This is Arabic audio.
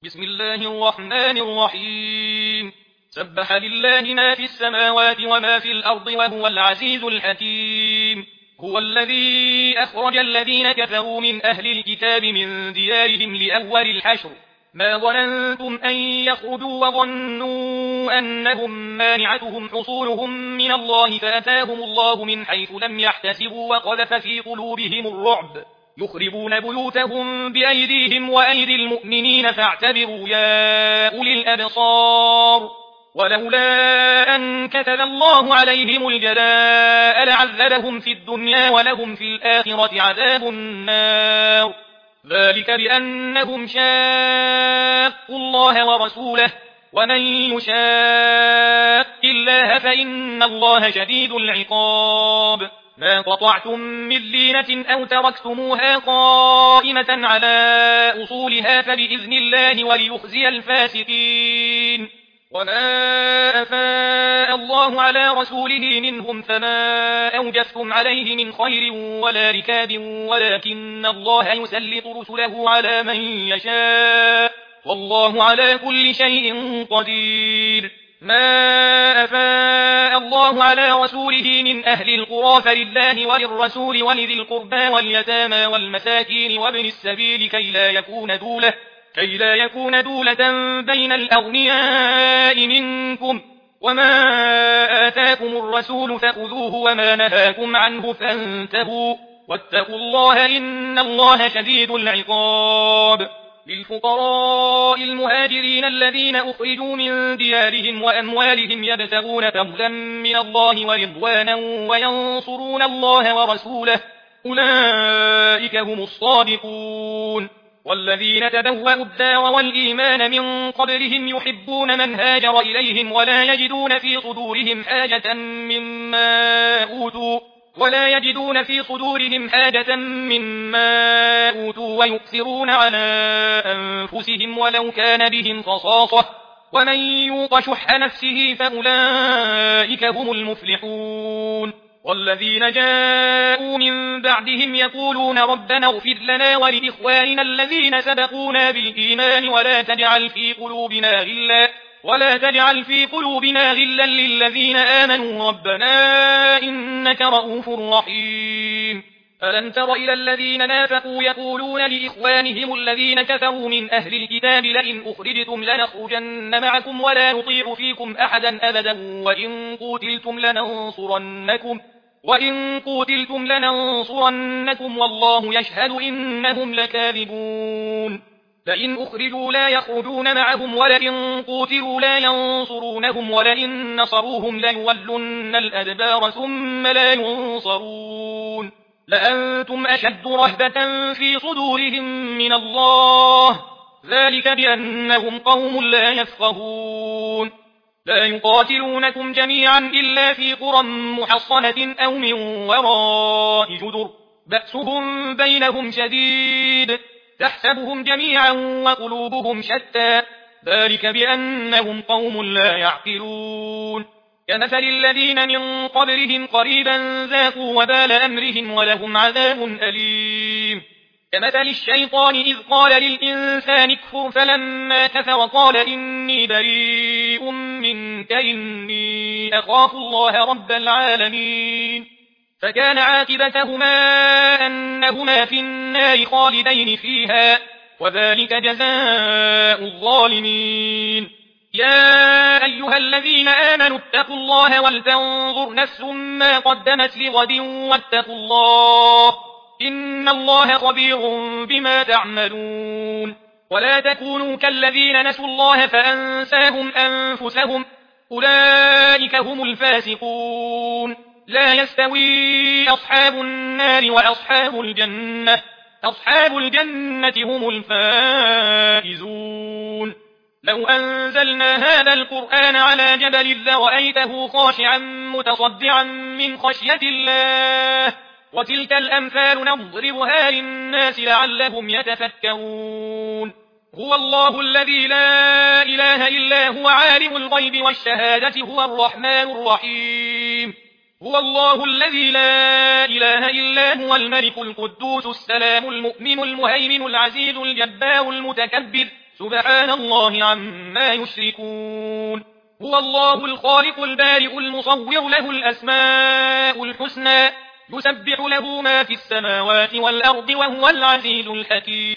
بسم الله الرحمن الرحيم. سبح لله ما في السماوات وما في الأرض وهو العزيز الحكيم. هو الذي أخرج الذين كفروا من أهل الكتاب من ديارهم لأول الحشر ما ظننتم أن يخرجوا وظنوا أنهم مانعتهم حصولهم من الله فأتاهم الله من حيث لم يحتسبوا وقذف في قلوبهم الرعب يخربون بيوتهم بأيديهم وأيدي المؤمنين فاعتبروا يا أولي الأبصار. ولولا أن كتب الله عليهم الجلاء لعذبهم في الدنيا ولهم في الآخرة عذاب النار. ذلك بأنهم شاقوا الله ورسوله ومن يشاق الله فإن الله شديد العقاب. ما قطعتم من لينة أو تركتموها قائمة على أصولها فبإذن الله وليخزي الفاسقين. وما أفاء الله على رسوله منهم فما أوجفتم عليه من خير ولا ركاب ولكن الله يسلط رسله على من يشاء والله على كل شيء قدير. ما أفاء الله على رسوله من أهل القرى فلله وللرسول ولذي القربى واليتامى والمساكين وابن السبيل كي لا يكون دولة بين الأغنياء منكم. وما آتاكم الرسول فخذوه وما نهاكم عنه فانتهوا واتقوا الله إن الله شديد العقاب. للفقراء المهاجرين الذين أخرجوا من ديارهم وأموالهم يبتغون فضلا من الله ورضوانا وينصرون الله ورسوله أولئك هم الصادقون. والذين تبوأوا الدار والإيمان من قبلهم يحبون من هاجر إليهم ولا يجدون في صدورهم حاجة مما أوتوا ويؤثرون على أنفسهم ولو كان بهم خصاصة ومن يوق شح نفسه فأولئك هم المفلحون. والذين جاءوا من بعدهم يقولون ربنا اغفر لنا ولإخواننا الذين سبقونا بالإيمان ولا تجعل في قلوبنا غلا للذين آمنوا ربنا إنك رؤوف رحيم. ألم تر إلى الذين نافقوا يقولون لإخوانهم الذين كفروا من أهل الكتاب لئن أخرجتم لنخرجن معكم ولا نطيع فيكم أحدا أبدا وإن قوتلتم لننصرنكم والله يشهد إنهم لكاذبون. لئن أخرجوا لا يخرجون معهم ولئن قوتلوا لا ينصرونهم ولئن نصروهم ليولن الأدبار ثم لا ينصرون. لأنتم أشد رهبة في صدورهم من الله ذلك بأنهم قوم لا يفقهون. لا يقاتلونكم جميعا إلا في قرى محصنة أو من وراء جدر بأسهم بينهم شديد تحسبهم جميعا وقلوبهم شتى ذلك بأنهم قوم لا يعقلون. كمثل الذين من قبلهم قريبا ذاقوا وبال أمرهم ولهم عذاب أليم. كمثل الشيطان إذ قال للإنسان اكفر فلما كفر قال إني بريء منك إني أخاف الله رب العالمين. فكان عاقبتهما أنهما في النار خالدين فيها وذلك جزاء الظالمين. يا أيها الذين آمنوا اتقوا الله ولتنظر نفس ما قدمت لغد واتقوا الله إن الله خبير بما تعملون. ولا تكونوا كالذين نسوا الله فأنساهم أنفسهم أولئك هم الفاسقون. لا يستوي أصحاب النار وأصحاب الجنة أصحاب الجنة هم الفائزون. لو أنزلنا هذا القرآن على جبل لرأيته خاشعا متصدعا من خشية الله وتلك الأمثال نضربها للناس لعلهم يتفكرون. هو الله الذي لا إله إلا هو عالم الغيب والشهادة هو الرحمن الرحيم. هو الله الذي لا إله إلا هو الملك القدوس السلام المؤمن المهيمن العزيز الجبار المتكبر سبحان الله عما يشركون هو الله الخالق البارئ المصور له الأسماء الحسنى يسبح له ما في السماوات والأرض وهو العزيز الحكيم